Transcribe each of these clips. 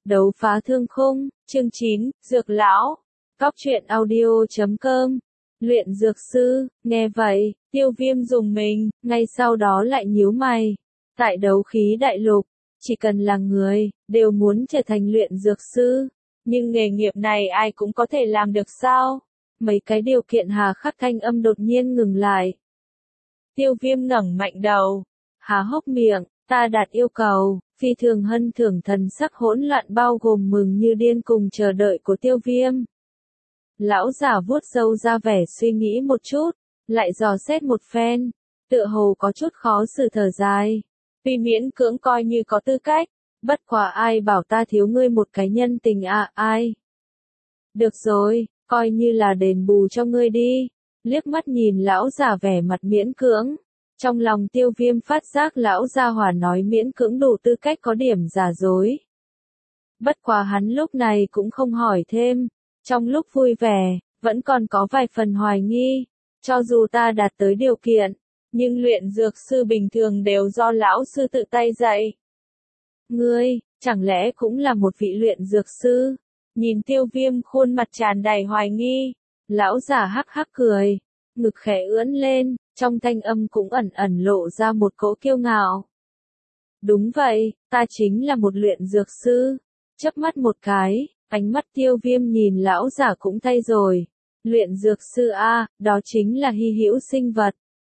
Đấu phá thương khung, chương 9, Dược lão. Cóc truyện audio.com. Luyện dược sư, nghe vậy, Tiêu Viêm dùng mình, ngay sau đó lại nhíu mày. Tại đấu khí đại lục, chỉ cần là người, đều muốn trở thành luyện dược sư. Nhưng nghề nghiệp này ai cũng có thể làm được sao? Mấy cái điều kiện hà khắc thanh âm đột nhiên ngừng lại. Tiêu Viêm ngẩng mạnh đầu, há hốc miệng, ta đạt yêu cầu. Phi thường hân thưởng thần sắc hỗn loạn bao gồm mừng như điên cùng chờ đợi của Tiêu Viêm. Lão giả vuốt râu ra vẻ suy nghĩ một chút, lại dò xét một phen, tựa hồ có chút khó xử thở dài. Vì miễn cưỡng coi như có tư cách, bất quá ai bảo ta thiếu ngươi một cái nhân tình à, ai? Được rồi, coi như là đền bù cho ngươi đi. Liếc mắt nhìn lão giả vẻ mặt miễn cưỡng. Trong lòng Tiêu Viêm phát giác lão gia hỏa nói miễn cưỡng đủ tư cách có điểm giả dối. Bất quá hắn lúc này cũng không hỏi thêm. Trong lúc vui vẻ, vẫn còn có vài phần hoài nghi. Cho dù ta đạt tới điều kiện, nhưng luyện dược sư bình thường đều do lão sư tự tay dạy. Ngươi, chẳng lẽ cũng là một vị luyện dược sư? Nhìn Tiêu Viêm khuôn mặt tràn đầy hoài nghi. Lão giả hắc hắc cười, ngực khẽ ưỡn lên. Trong thanh âm cũng ẩn ẩn lộ ra một cỗ kiêu ngạo. Đúng vậy, ta chính là một luyện dược sư. Chớp mắt một cái, ánh mắt Tiêu Viêm nhìn lão giả cũng thay rồi. Luyện dược sư a, đó chính là hy hữu sinh vật.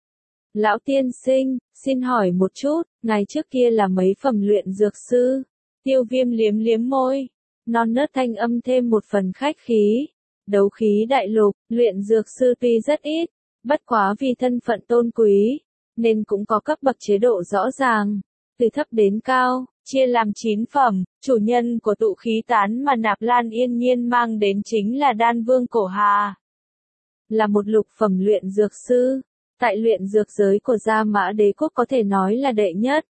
Lão tiên sinh, xin hỏi một chút, ngày trước kia là mấy phẩm luyện dược sư? Tiêu Viêm liếm liếm môi, non nớt thanh âm thêm một phần khách khí. Đấu khí đại lục, luyện dược sư tuy rất ít. Bất quá vì thân phận tôn quý, nên cũng có cấp bậc chế độ rõ ràng, từ thấp đến cao, chia làm 9 phẩm, chủ nhân của tụ khí tán mà Nạp Lan Yên Nhiên mang đến chính là Đan Vương Cổ Hà. Là một lục phẩm luyện dược sư, tại luyện dược giới của Gia Mã Đế Quốc có thể nói là đệ nhất.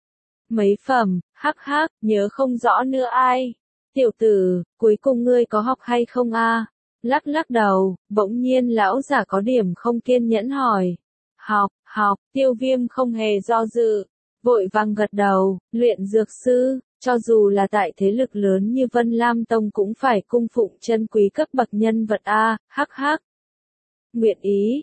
Mấy phẩm, hắc hắc, nhớ không rõ nữa ai. Tiểu tử, cuối cùng ngươi có học hay không a? Lắc lắc đầu, bỗng nhiên lão giả có điểm không kiên nhẫn hỏi. Học, Tiêu Viêm không hề do dự, vội vàng gật đầu, luyện dược sư, cho dù là tại thế lực lớn như Vân Lam Tông cũng phải cung phụng chân quý cấp bậc nhân vật a, hắc hắc. Nguyện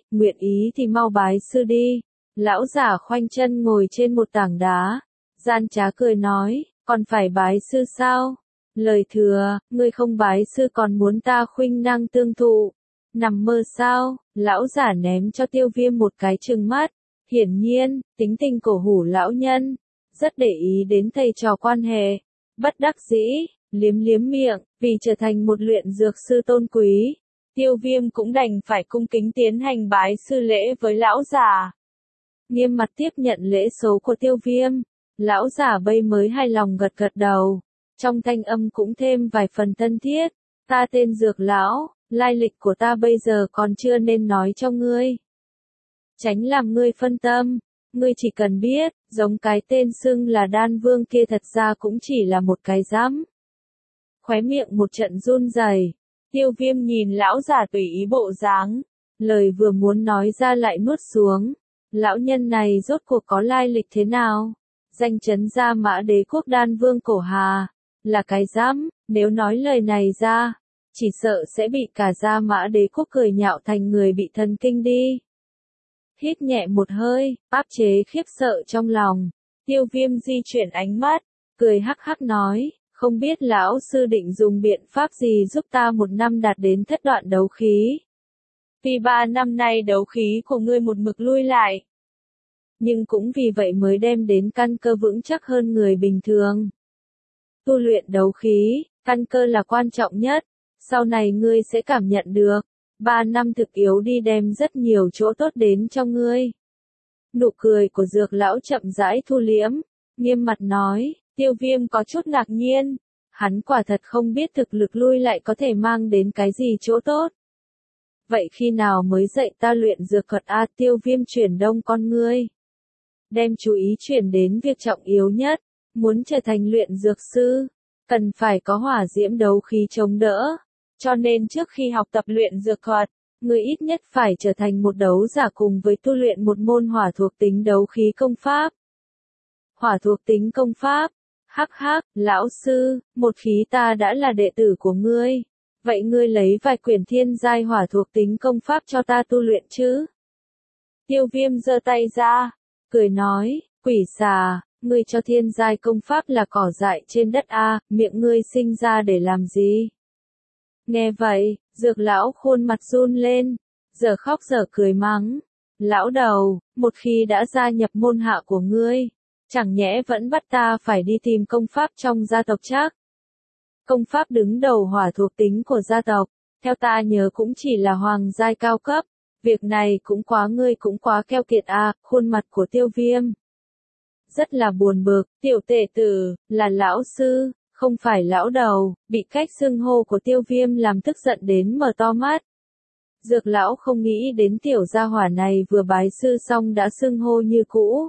ý thì mau bái sư đi. Lão giả khoanh chân ngồi trên một tảng đá, gian trá cười nói, còn phải bái sư sao? Lời thừa, ngươi không bái sư còn muốn ta khuynh năng tương thụ. Nằm mơ sao? Lão giả ném cho Tiêu Viêm một cái trừng mắt. Hiển nhiên, tính tình cổ hủ lão nhân, rất để ý đến thầy trò quan hệ. Bất đắc dĩ, liếm liếm miệng, vì trở thành một luyện dược sư tôn quý. Tiêu Viêm cũng đành phải cung kính tiến hành bái sư lễ với lão giả. Nghiêm mặt tiếp nhận lễ số của Tiêu Viêm. Lão giả bây mới hài lòng gật gật đầu. Trong thanh âm cũng thêm vài phần thân thiết, ta tên Dược lão, lai lịch của ta bây giờ còn chưa nên nói cho ngươi. Tránh làm ngươi phân tâm, ngươi chỉ cần biết, giống cái tên xưng là Đan Vương kia thật ra cũng chỉ là một cái rắm. Khóe miệng một trận run rẩy, Tiêu Viêm nhìn lão giả tùy ý bộ dáng, lời vừa muốn nói ra lại nuốt xuống. Lão nhân này rốt cuộc có lai lịch thế nào? Danh chấn Gia Mã Đế Quốc Đan Vương Cổ Hà. Là cái dám, nếu nói lời này ra, chỉ sợ sẽ bị cả Gia Mã Đế Quốc cười nhạo thành người bị thần kinh đi. Hít nhẹ một hơi, áp chế khiếp sợ trong lòng, Tiêu Viêm di chuyển ánh mắt, cười hắc hắc nói, không biết lão sư định dùng biện pháp gì giúp ta một năm đạt đến thất đoạn đấu khí. Vì 3 năm nay đấu khí của ngươi một mực lui lại, nhưng cũng vì vậy mới đem đến căn cơ vững chắc hơn người bình thường. Tu luyện đấu khí, căn cơ là quan trọng nhất, sau này ngươi sẽ cảm nhận được, 3 năm thực yếu đi đem rất nhiều chỗ tốt đến cho ngươi. Nụ cười của Dược lão chậm rãi thu liễm, nghiêm mặt nói, Tiêu Viêm có chút ngạc nhiên, hắn quả thật không biết thực lực lui lại có thể mang đến cái gì chỗ tốt. Vậy khi nào mới dạy ta luyện dược thuật a? Tiêu Viêm chuyển đông con ngươi, đem chú ý chuyển đến việc trọng yếu nhất. Muốn trở thành luyện dược sư, cần phải có hỏa diễm đấu khí chống đỡ. Cho nên trước khi học tập luyện dược thuật, người ít nhất phải trở thành một đấu giả cùng với tu luyện một môn hỏa thuộc tính đấu khí công pháp. Hỏa thuộc tính công pháp, Hắc hắc, lão sư, một khi ta đã là đệ tử của ngươi, vậy ngươi lấy vài quyển thiên giai hỏa thuộc tính công pháp cho ta tu luyện chứ? Tiêu Viêm giơ tay ra, cười nói, quỷ xà, ngươi cho thiên giai công pháp là cỏ dại trên đất a, miệng ngươi sinh ra để làm gì? Nghe vậy, Dược lão khuôn mặt run lên, giờ khóc giờ cười mắng, lão đầu, một khi đã gia nhập môn hạ của ngươi, chẳng nhẽ vẫn bắt ta phải đi tìm công pháp trong gia tộc chắc? Công pháp đứng đầu hỏa thuộc tính của gia tộc, theo ta nhớ cũng chỉ là hoàng giai cao cấp, việc này cũng quá, ngươi cũng quá keo kiệt à, khuôn mặt của Tiêu Viêm rất là buồn bực, tiểu tể tử, là lão sư, không phải lão đầu, bị cách xưng hô của Tiêu Viêm làm tức giận đến mở to mắt. Dược lão không nghĩ đến tiểu gia hỏa này vừa bái sư xong đã xưng hô như cũ.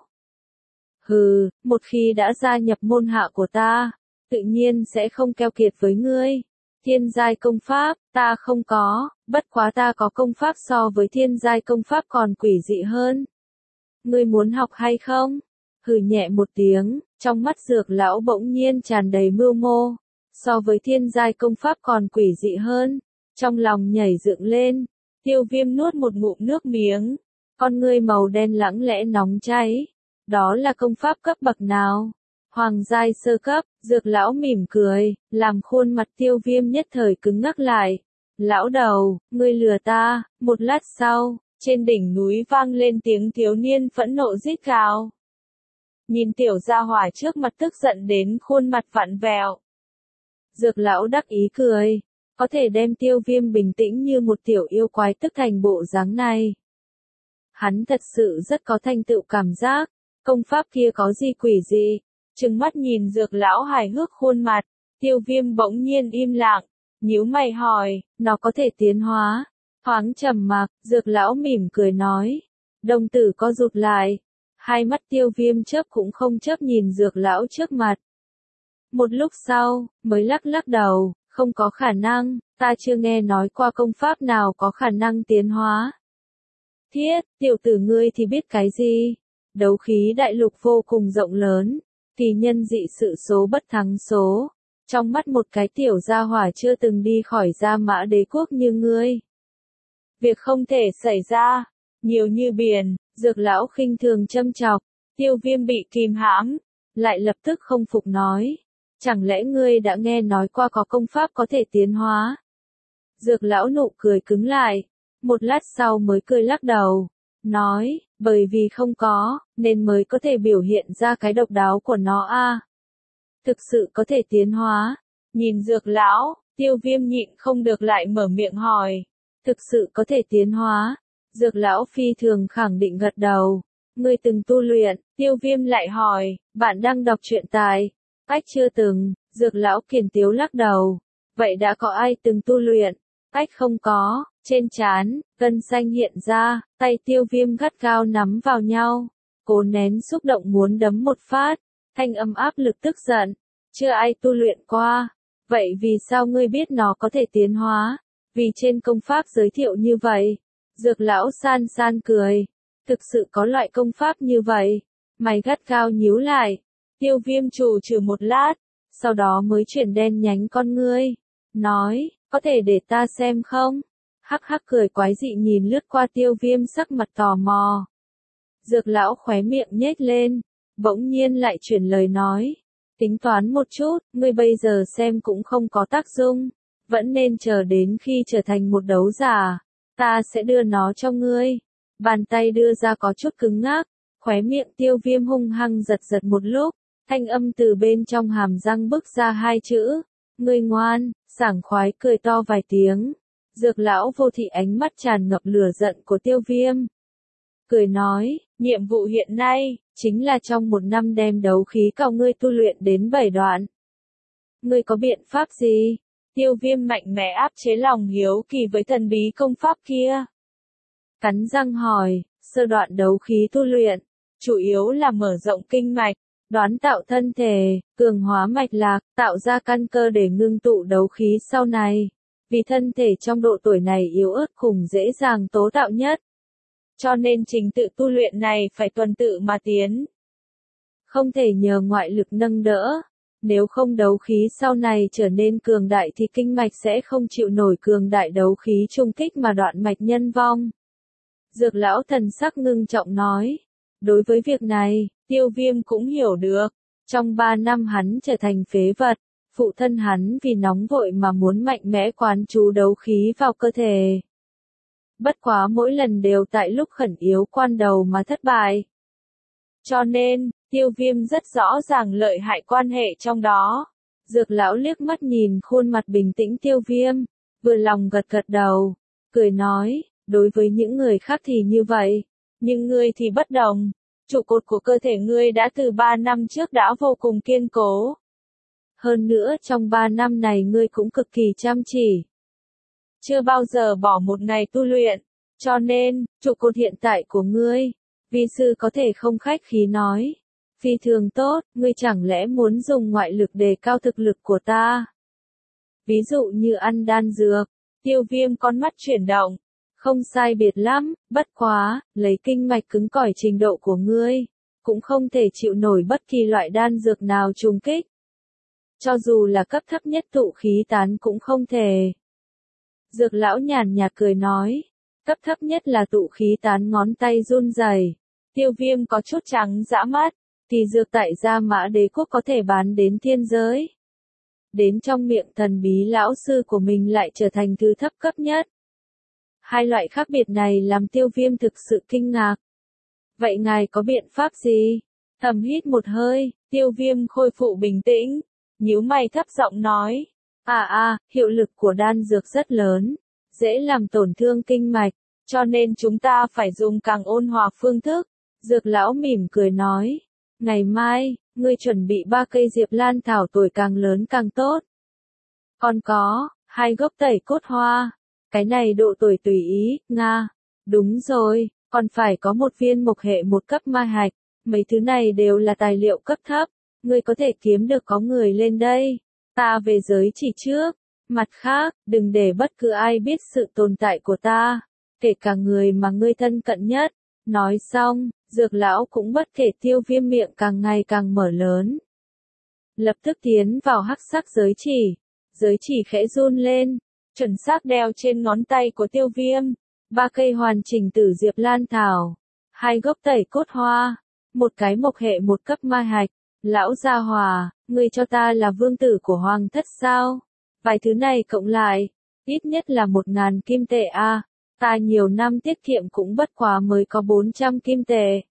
Hừ, một khi đã gia nhập môn hạ của ta, tự nhiên sẽ không keo kiệt với ngươi. Thiên giai công pháp, ta không có, bất quá ta có công pháp so với thiên giai công pháp còn quỷ dị hơn. Ngươi muốn học hay không? Hừ nhẹ một tiếng, trong mắt Dược lão bỗng nhiên tràn đầy mưu mô. So với thiên giai công pháp còn quỷ dị hơn, trong lòng nhảy dựng lên. Tiêu Viêm nuốt một ngụm nước miếng, con ngươi màu đen lẳng lẽ nóng cháy. Đó là công pháp cấp bậc nào? Hoàng giai sơ cấp. Dược lão mỉm cười, làm khuôn mặt Tiêu Viêm nhất thời cứng ngắc lại. Lão đầu, ngươi lừa ta. Một lát sau, trên đỉnh núi vang lên tiếng thiếu niên phẫn nộ rít gào. Nhìn tiểu gia hỏa trước mặt tức giận đến khuôn mặt vặn vẹo. Dược lão đắc ý cười, có thể đem Tiêu Viêm bình tĩnh như một tiểu yêu quái tức thành bộ dáng này. Hắn thật sự rất có thành tựu cảm giác, công pháp kia có gì quỷ gì? Trừng mắt nhìn Dược lão hài hước khuôn mặt, Tiêu Viêm bỗng nhiên im lặng, nhíu mày hỏi, nó có thể tiến hóa? Thoáng trầm mặc, Dược lão mỉm cười nói, đồng tử co rụt lại, hai mắt Tiêu Viêm chớp cũng không chớp nhìn Dược lão trước mặt. Một lúc sau, mới lắc lắc đầu, không có khả năng, ta chưa nghe nói qua công pháp nào có khả năng tiến hóa. Thiết, tiểu tử ngươi thì biết cái gì? Đấu khí đại lục vô cùng rộng lớn, kỳ nhân dị sự số bất thắng số. Trong mắt một cái tiểu gia hỏa chưa từng đi khỏi Gia Mã Đế quốc như ngươi, việc không thể xảy ra, nhiều như biển. Dược lão khinh thường châm chọc. Tiêu Viêm bị kìm hãm, lại lập tức không phục nói, chẳng lẽ ngươi đã nghe nói qua có công pháp có thể tiến hóa? Dược lão nụ cười cứng lại, một lát sau mới cười lắc đầu, nói, bởi vì không có, nên mới có thể biểu hiện ra cái độc đáo của nó a. Thực sự có thể tiến hóa? Nhìn Dược lão, Tiêu Viêm nhịn không được lại mở miệng hỏi, thực sự có thể tiến hóa? Dược lão phi thường khẳng định gật đầu. Ngươi từng tu luyện? Tiêu Viêm lại hỏi, bạn đang đọc truyện tài? Cách chưa từng. Dược lão kiền tiếu lắc đầu. Vậy đã có ai từng tu luyện? Cách không có. Trên trán, gân xanh hiện ra, tay Tiêu Viêm gắt gao nắm vào nhau, cố nén xúc động muốn đấm một phát, thanh âm áp lực tức giận. Chưa ai tu luyện qua. Vậy vì sao ngươi biết nó có thể tiến hóa? Vì trên công pháp giới thiệu như vậy. Dược lão san san cười. Thực sự có loại công pháp như vậy. Mày gắt gao nhíu lại. Tiêu Viêm trù trừ một lát, sau đó mới chuyển đen nhánh con ngươi. Nói, có thể để ta xem không? Hắc hắc cười quái dị nhìn lướt qua Tiêu Viêm sắc mặt tò mò. Dược lão khóe miệng nhếch lên, bỗng nhiên lại chuyển lời nói. Tính toán một chút, ngươi bây giờ xem cũng không có tác dụng. Vẫn nên chờ đến khi trở thành một đấu giả. Ta sẽ đưa nó cho ngươi. Bàn tay đưa ra có chút cứng ngắc, khóe miệng Tiêu Viêm hung hăng giật giật một lúc, thanh âm từ bên trong hàm răng bứt ra hai chữ, ngươi ngoan, sảng khoái cười to vài tiếng. Dược lão vô thị ánh mắt tràn ngập lửa giận của Tiêu Viêm. Cười nói, nhiệm vụ hiện nay, chính là trong một năm đem đấu khí cao ngươi tu luyện đến 7 đoạn. Ngươi có biện pháp gì? Tiêu Viêm mạnh mẽ áp chế lòng hiếu kỳ với thần bí công pháp kia. Cắn răng hỏi, sơ đoạn đấu khí tu luyện, chủ yếu là mở rộng kinh mạch, đoán tạo thân thể, cường hóa mạch lạc, tạo ra căn cơ để ngưng tụ đấu khí sau này. Vì thân thể trong độ tuổi này yếu ớt khủng dễ dàng tố tạo nhất. Cho nên trình tự tu luyện này phải tuần tự mà tiến. Không thể nhờ ngoại lực nâng đỡ. Nếu không đấu khí sau này trở nên cường đại thì kinh mạch sẽ không chịu nổi cường đại đấu khí trung kích mà đoạn mạch nhân vong. Dược lão thần sắc ngưng trọng nói. Đối với việc này, Tiêu Viêm cũng hiểu được. Trong 3 năm hắn trở thành phế vật, phụ thân hắn vì nóng vội mà muốn mạnh mẽ quán chú đấu khí vào cơ thể. Bất quá mỗi lần đều tại lúc khẩn yếu quan đầu mà thất bại. Cho nên, Tiêu Viêm rất rõ ràng lợi hại quan hệ trong đó. Dược lão liếc mắt nhìn khuôn mặt bình tĩnh Tiêu Viêm, vừa lòng gật gật đầu, cười nói, đối với những người khác thì như vậy, nhưng ngươi thì bất đồng. Trụ cột của cơ thể ngươi đã từ 3 năm trước đã vô cùng kiên cố. Hơn nữa trong 3 năm này ngươi cũng cực kỳ chăm chỉ. Chưa bao giờ bỏ một ngày tu luyện, cho nên, trụ cột hiện tại của ngươi, vi sư có thể không khách khí nói. Phi thường tốt, ngươi chẳng lẽ muốn dùng ngoại lực đề cao thực lực của ta? Ví dụ như ăn đan dược, Tiêu Viêm con mắt chuyển động. Không sai biệt lắm, bất quá, lấy kinh mạch cứng cỏi trình độ của ngươi, cũng không thể chịu nổi bất kỳ loại đan dược nào trùng kích. Cho dù là cấp thấp nhất tụ khí tán cũng không thể. Dược lão nhàn nhạt cười nói, cấp thấp nhất là tụ khí tán ngón tay run rẩy. Tiêu Viêm có chút trắng dã mắt, thì dược tại Gia Mã Đế quốc có thể bán đến thiên giới. Đến trong miệng thần bí lão sư của mình lại trở thành thứ thấp cấp nhất. Hai loại khác biệt này làm Tiêu Viêm thực sự kinh ngạc. Vậy ngài có biện pháp gì? Thầm hít một hơi, Tiêu Viêm khôi phục bình tĩnh, nhíu mày thấp giọng nói. Hiệu lực của đan dược rất lớn, dễ làm tổn thương kinh mạch, cho nên chúng ta phải dùng càng ôn hòa phương thức. Dược lão mỉm cười nói. Ngày mai, ngươi chuẩn bị 3 cây diệp lan thảo tuổi càng lớn càng tốt. Còn có, 2 gốc tẩy cốt hoa. Cái này độ tuổi tùy ý, Nga. Đúng rồi, còn phải có 1 viên mộc hệ 1 cấp mai hạch. Mấy thứ này đều là tài liệu cấp thấp. Ngươi có thể kiếm được có người lên đây. Ta về giới chỉ trước. Mặt khác, đừng để bất cứ ai biết sự tồn tại của ta. Kể cả người mà ngươi thân cận nhất. Nói xong, dược lão cũng bất kể Tiêu Viêm miệng càng ngày càng mở lớn. Lập tức tiến vào hắc sắc giới chỉ khẽ run lên, chuẩn xác đeo trên ngón tay của Tiêu Viêm. 3 cây hoàn chỉnh tử diệp lan thảo, 2 gốc tẩy cốt hoa, 1 cái mộc hệ 1 cấp mai hạch. Lão gia hòa, ngươi cho ta là vương tử của hoàng thất sao? Vài thứ này cộng lại, ít nhất là 1000 kim tệ a. Ta nhiều năm tiết kiệm cũng bất quá mới có 400 kim tệ.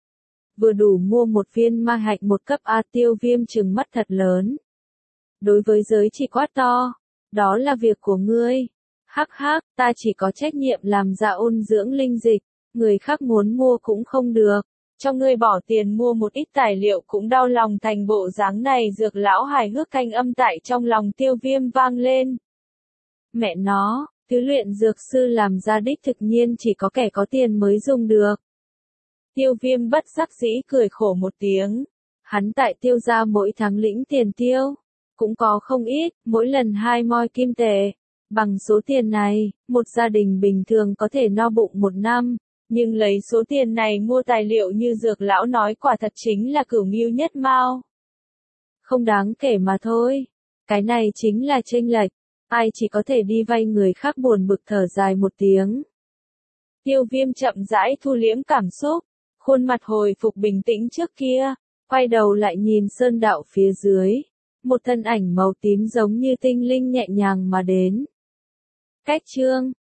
Vừa đủ mua 1 viên mai hạch 1 cấp A. Tiêu Viêm trừng mắt thật lớn. Đối với giới chỉ quát to, đó là việc của ngươi. Hắc hắc, ta chỉ có trách nhiệm làm ra ôn dưỡng linh dịch, người khác muốn mua cũng không được. Cho ngươi bỏ tiền mua một ít tài liệu cũng đau lòng thành bộ dáng này. Dược lão hài hước thanh âm tại trong lòng Tiêu Viêm vang lên. Mẹ nó, thứ luyện dược sư làm ra đích thực nhiên chỉ có kẻ có tiền mới dùng được. Tiêu Viêm bất đắc dĩ cười khổ một tiếng. Hắn tại Tiêu gia mỗi tháng lĩnh tiền tiêu, cũng có không ít, mỗi lần 2 moi kim tệ. Bằng số tiền này, một gia đình bình thường có thể no bụng 1 năm. Nhưng lấy số tiền này mua tài liệu như dược lão nói quả thật chính là cửu mưu nhất mao. Không đáng kể mà thôi. Cái này chính là chênh lệch. Ai chỉ có thể đi vay người khác buồn bực thở dài một tiếng. Tiêu Viêm chậm rãi thu liễm cảm xúc, khuôn mặt hồi phục bình tĩnh trước kia, quay đầu lại nhìn sơn đạo phía dưới. Một thân ảnh màu tím giống như tinh linh nhẹ nhàng mà đến. Cách chương